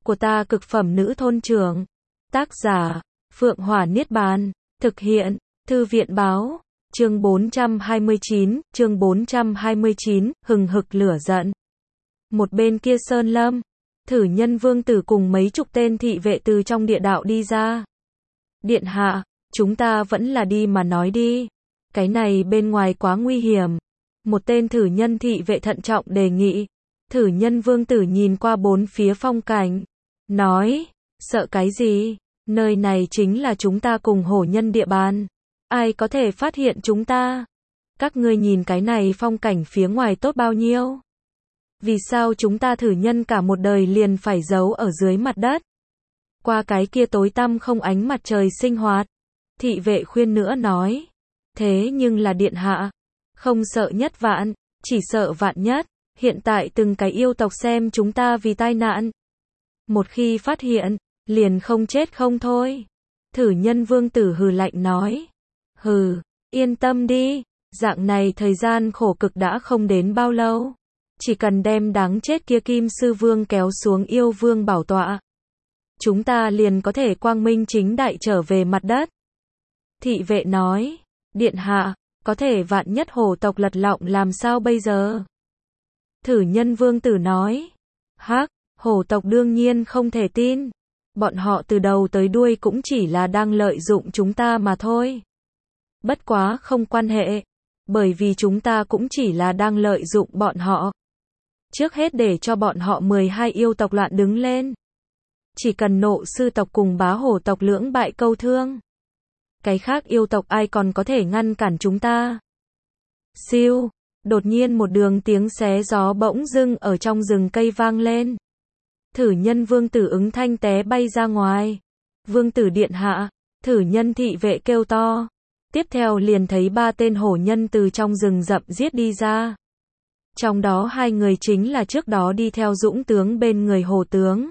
của ta cực phẩm nữ thôn trưởng. Tác giả, Phượng Hỏa Niết Bàn. Thực hiện, Thư viện báo. Chương 429, hừng hực lửa giận. Một bên kia sơn lâm, Thử Nhân Vương tử cùng mấy chục tên thị vệ từ trong địa đạo đi ra. Điện hạ, chúng ta vẫn là đi mà nói đi. Cái này bên ngoài quá nguy hiểm. Một tên thử nhân thị vệ thận trọng đề nghị. Thử Nhân Vương tử nhìn qua bốn phía phong cảnh. Nói, sợ cái gì? Nơi này chính là chúng ta cùng hổ nhân địa bàn. Ai có thể phát hiện chúng ta? Các ngươi nhìn cái này phong cảnh phía ngoài tốt bao nhiêu? Vì sao chúng ta thử nhân cả một đời liền phải giấu ở dưới mặt đất? Qua cái kia tối tăm không ánh mặt trời sinh hoạt. Thị vệ khuyên nữa nói. Thế nhưng là điện hạ. Không sợ nhất vạn, chỉ sợ vạn nhất. Hiện tại từng cái yêu tộc xem chúng ta vì tai nạn. Một khi phát hiện, liền không chết không thôi. Thử Nhân Vương tử hừ lạnh nói. Hừ, yên tâm đi. Dạng này thời gian khổ cực đã không đến bao lâu. Chỉ cần đem đáng chết kia Kim Sư Vương kéo xuống yêu vương bảo tọa. Chúng ta liền có thể quang minh chính đại trở về mặt đất. Thị vệ nói. Điện hạ, có thể vạn nhất hổ tộc lật lọng làm sao bây giờ? Thử Nhân Vương tử nói. Hắc, hổ tộc đương nhiên không thể tin. Bọn họ từ đầu tới đuôi cũng chỉ là đang lợi dụng chúng ta mà thôi. Bất quá không quan hệ. Bởi vì chúng ta cũng chỉ là đang lợi dụng bọn họ. Trước hết để cho bọn họ 12 yêu tộc loạn đứng lên. Chỉ cần Nộ sư tộc cùng Bá hổ tộc lưỡng bại câu thương. Cái khác yêu tộc ai còn có thể ngăn cản chúng ta. Siêu, đột nhiên một đường tiếng xé gió bỗng dưng ở trong rừng cây vang lên. Thử Nhân Vương tử ứng thanh té bay ra ngoài. Vương tử điện hạ, thử nhân thị vệ kêu to. Tiếp theo liền thấy 3 tên hổ nhân từ trong rừng rậm giết đi ra. Trong đó 2 người chính là trước đó đi theo Dũng tướng bên người hổ tướng.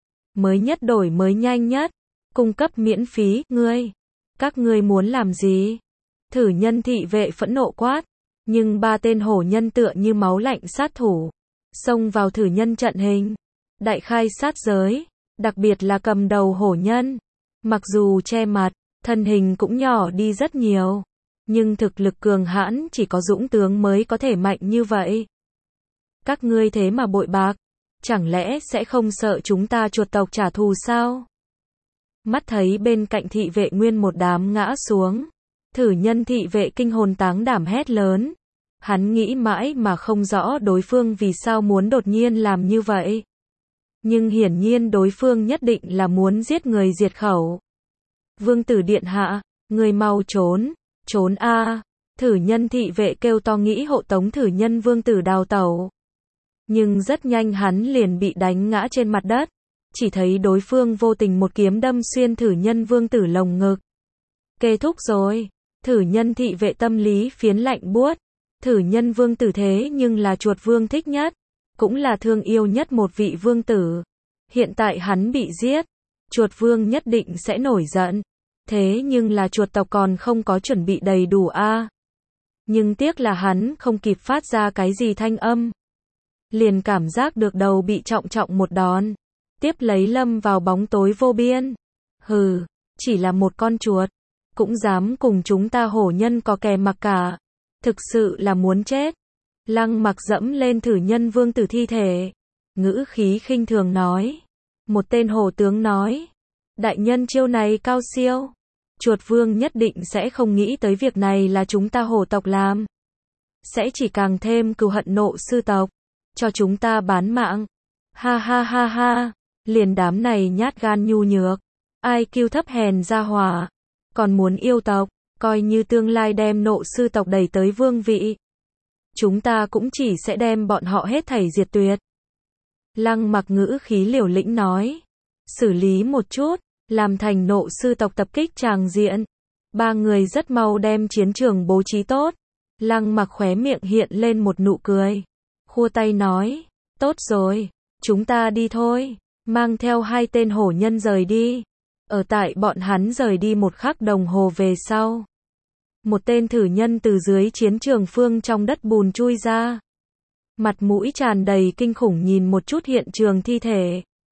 Mới nhất đổi mới nhanh nhất, cung cấp miễn phí, các ngươi muốn làm gì? Thử nhân thị vệ phẫn nộ quát, nhưng 3 tên hổ nhân tựa như máu lạnh sát thủ, xông vào thử nhân trận hình, đại khai sát giới, đặc biệt là cầm đầu hổ nhân, mặc dù che mặt, thân hình cũng nhỏ đi rất nhiều, nhưng thực lực cường hãn chỉ có Dũng tướng mới có thể mạnh như vậy. Các ngươi thế mà bội bạc, chẳng lẽ sẽ không sợ chúng ta chuột tộc trả thù sao? Mắt thấy bên cạnh thị vệ nguyên một đám ngã xuống, thử nhân thị vệ kinh hồn táng đảm hét lớn. Hắn nghĩ mãi mà không rõ đối phương vì sao muốn đột nhiên làm như vậy. Nhưng hiển nhiên đối phương nhất định là muốn giết người diệt khẩu. Vương tử điện hạ, người mau trốn, trốn a! Thử nhân thị vệ kêu to nghĩ hộ tống Thử Nhân Vương tử đào tẩu. Nhưng rất nhanh hắn liền bị đánh ngã trên mặt đất. Chỉ thấy đối phương vô tình một kiếm đâm xuyên Thử Nhân Vương tử lồng ngực. Kết thúc rồi. Thử nhân thị vệ tâm lý phiến lạnh buốt. Thử Nhân Vương tử thế nhưng là chuột vương thích nhất, cũng là thương yêu nhất một vị vương tử. Hiện tại hắn bị giết, chuột vương nhất định sẽ nổi giận. Thế nhưng là chuột tộc còn không có chuẩn bị đầy đủ a. Nhưng tiếc là hắn không kịp phát ra cái gì thanh âm. Liền cảm giác được đầu bị trọng trọng một đòn. Tiếp lấy lâm vào bóng tối vô biên. Hừ, chỉ là một con chuột, cũng dám cùng chúng ta hổ nhân có kè mặc cả. Thực sự là muốn chết. Lăng Mặc dẫm lên Thử Nhân Vương tử thi thể. Ngữ khí khinh thường nói. Một tên hổ tướng nói. Đại nhân chiêu này cao siêu. Chuột vương nhất định sẽ không nghĩ tới việc này là chúng ta hổ tộc làm. Sẽ chỉ càng thêm cừu hận Nộ sư tộc. Cho chúng ta bán mạng. Ha ha ha ha. Liền đám này nhát gan nhu nhược. Ai kiêu thấp hèn ra hỏa. Còn muốn yêu tộc. Coi như tương lai đem Nộ sư tộc đẩy tới vương vị. Chúng ta cũng chỉ sẽ đem bọn họ hết thảy diệt tuyệt. Lăng Mặc ngữ khí liều lĩnh nói. Xử lý một chút, làm thành Nộ sư tộc tập kích tràng diện. 3 người rất mau đem chiến trường bố trí tốt. Lăng Mặc khóe miệng hiện lên một nụ cười. Khua tay nói. Tốt rồi, chúng ta đi thôi. Mang theo 2 tên hổ nhân rời đi. Ở tại bọn hắn rời đi 1 khắc đồng hồ về sau. Một tên thử nhân từ dưới chiến trường phương trong đất bùn chui ra. Mặt mũi tràn đầy kinh khủng nhìn một chút hiện trường thi thể.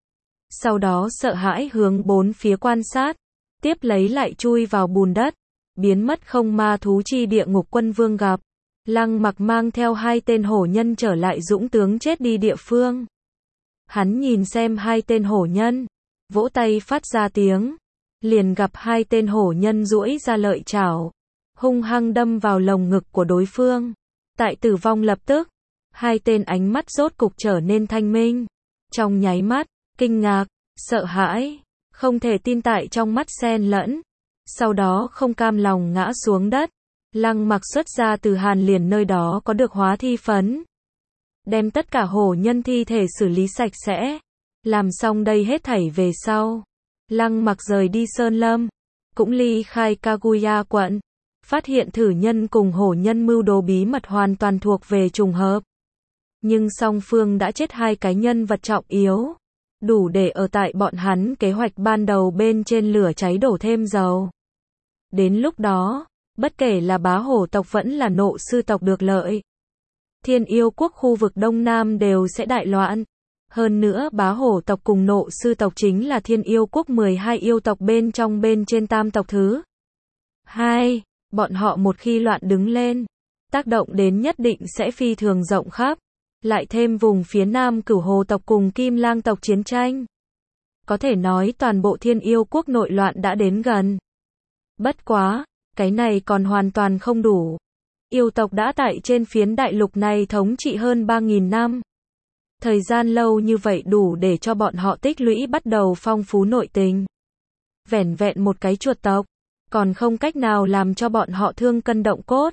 sau đó sợ hãi hướng bốn phía quan sát, tiếp lấy lại chui vào bùn đất, biến mất không ma thú chi địa ngục quân vương gặp. Lăng Mặc mang theo 2 tên hổ nhân trở lại dũng tướng chết đi địa phương. Hắn nhìn xem 2 tên hổ nhân, vỗ tay phát ra tiếng, liền gặp 2 tên hổ nhân duỗi ra lợi chảo, hung hăng đâm vào lồng ngực của đối phương. Tại tử vong lập tức, 2 tên ánh mắt rốt cục trở nên thanh minh. Trong nháy mắt, kinh ngạc, sợ hãi, không thể tin tại trong mắt xen lẫn. Sau đó không cam lòng ngã xuống đất. Lăng Mặc xuất ra từ Hàn Liền nơi đó có được hóa thi phấn, đem tất cả hổ nhân thi thể xử lý sạch sẽ. Làm xong đây hết thảy về sau, Lăng Mặc rời đi Sơn Lâm, cũng ly khai Kaguya quận, phát hiện thử nhân cùng hổ nhân mưu đồ bí mật hoàn toàn thuộc về trùng hợp. Nhưng song phương đã chết 2 cái nhân vật trọng yếu, đủ để ở tại bọn hắn kế hoạch ban đầu bên trên lửa cháy đổ thêm dầu. Đến lúc đó, bất kể là bá hổ tộc vẫn là nộ sư tộc được lợi, Thiên Yêu quốc khu vực Đông Nam đều sẽ đại loạn. Hơn nữa bá hổ tộc cùng nộ sư tộc chính là Thiên Yêu quốc 12 yêu tộc bên trong bên trên tam tộc thứ 2. Bọn họ một khi loạn đứng lên, tác động đến nhất định sẽ phi thường rộng khắp. Lại thêm vùng phía Nam Cửu Hồ tộc cùng Kim Lang tộc chiến tranh. Có thể nói toàn bộ Thiên Yêu quốc nội loạn đã đến gần. Bất quá, cái này còn hoàn toàn không đủ. Yêu tộc đã tại trên phiến đại lục này thống trị hơn 3.000 năm. Thời gian lâu như vậy đủ để cho bọn họ tích lũy bắt đầu phong phú nội tình. Vẻn vẹn một cái chuột tộc, còn không cách nào làm cho bọn họ thương cân động cốt.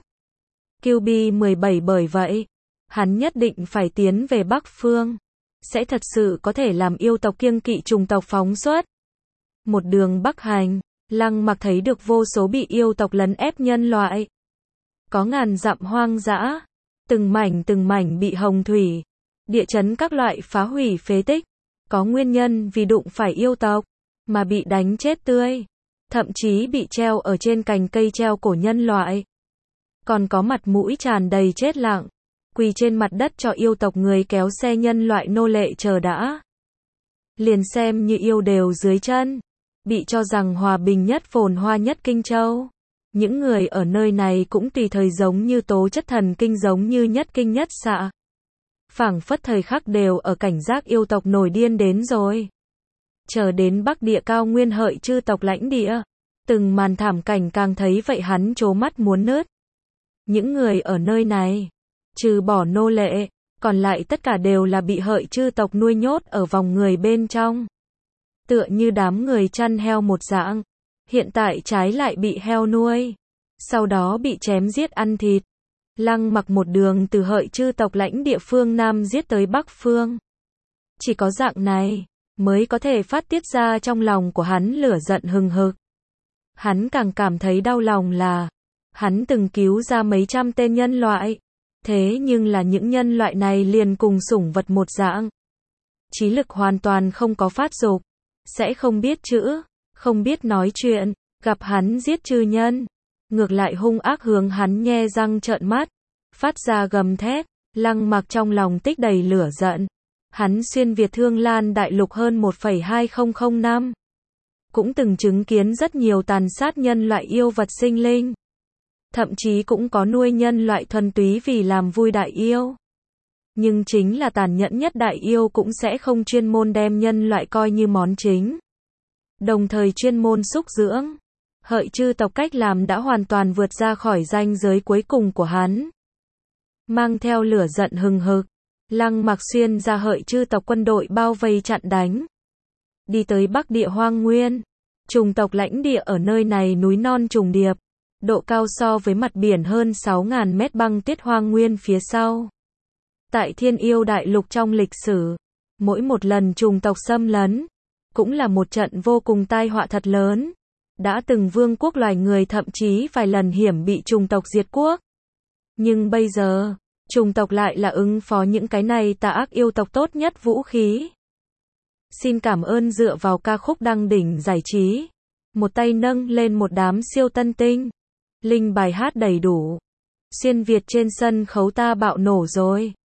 QB17 bởi vậy, hắn nhất định phải tiến về Bắc Phương. Sẽ thật sự có thể làm yêu tộc kiêng kỵ trùng tộc phóng xuất. Một đường bắc hành, Lăng Mặc thấy được vô số bị yêu tộc lấn ép nhân loại. Có ngàn dặm hoang dã, từng mảnh bị hồng thủy, địa chấn các loại phá hủy phế tích. Có nguyên nhân vì đụng phải yêu tộc, mà bị đánh chết tươi. Thậm chí bị treo ở trên cành cây treo cổ nhân loại. Còn có mặt mũi tràn đầy chết lặng, quỳ trên mặt đất cho yêu tộc người kéo xe nhân loại nô lệ chờ đã. Liền xem như yêu đều dưới chân, bị cho rằng hòa bình nhất phồn hoa nhất Kinh Châu. Những người ở nơi này cũng tùy thời giống như tố chất thần kinh giống như nhất kinh nhất xạ. Phảng phất thời khắc đều ở cảnh giác yêu tộc nổi điên đến rồi. Chờ đến Bắc địa cao nguyên hợi chư tộc lãnh địa, từng màn thảm cảnh càng thấy vậy hắn trố mắt muốn nứt. Những người ở nơi này, trừ bỏ nô lệ, còn lại tất cả đều là bị hợi chư tộc nuôi nhốt ở vòng người bên trong. Tựa như đám người chăn heo một dạng, hiện tại trái lại bị heo nuôi, sau đó bị chém giết ăn thịt. Lăng Mặc một đường từ hợi chư tộc lãnh địa phương Nam giết tới Bắc Phương. Chỉ có dạng này, mới có thể phát tiết ra trong lòng của hắn lửa giận hừng hực. Hắn càng cảm thấy đau lòng là, hắn từng cứu ra mấy trăm tên nhân loại. Thế nhưng là những nhân loại này liền cùng sủng vật một dạng. Trí lực hoàn toàn không có phát dục, sẽ không biết chữ, không biết nói chuyện, gặp hắn giết chư nhân. Ngược lại hung ác hướng hắn nhe răng trợn mắt, phát ra gầm thét. Lăng Mặc trong lòng tích đầy lửa giận. Hắn xuyên Việt Thương Lan đại lục hơn 1,2000 năm. Cũng từng chứng kiến rất nhiều tàn sát nhân loại yêu vật sinh linh. Thậm chí cũng có nuôi nhân loại thuần túy vì làm vui đại yêu. Nhưng chính là tàn nhẫn nhất đại yêu cũng sẽ không chuyên môn đem nhân loại coi như món chính. Đồng thời chuyên môn xúc dưỡng. Hợi chư tộc cách làm đã hoàn toàn vượt ra khỏi ranh giới cuối cùng của hắn. Mang theo lửa giận hừng hực, Lăng Mặc xuyên ra hợi chư tộc quân đội bao vây chặn đánh. Đi tới Bắc địa hoang nguyên. Trùng tộc lãnh địa ở nơi này núi non trùng điệp. Độ cao so với mặt biển hơn 6.000 mét băng tuyết hoang nguyên phía sau. Tại Thiên Yêu đại lục trong lịch sử, mỗi một lần trùng tộc xâm lấn, cũng là một trận vô cùng tai họa thật lớn. Đã từng vương quốc loài người thậm chí vài lần hiểm bị trùng tộc diệt quốc. Nhưng bây giờ, trùng tộc lại là ứng phó những cái này tà ác yêu tộc tốt nhất vũ khí. Xin cảm ơn dựa vào ca khúc đăng đỉnh giải trí. Một tay nâng lên một đám siêu tân tinh. Linh bài hát đầy đủ. Xuyên Việt trên sân khấu ta bạo nổ rồi.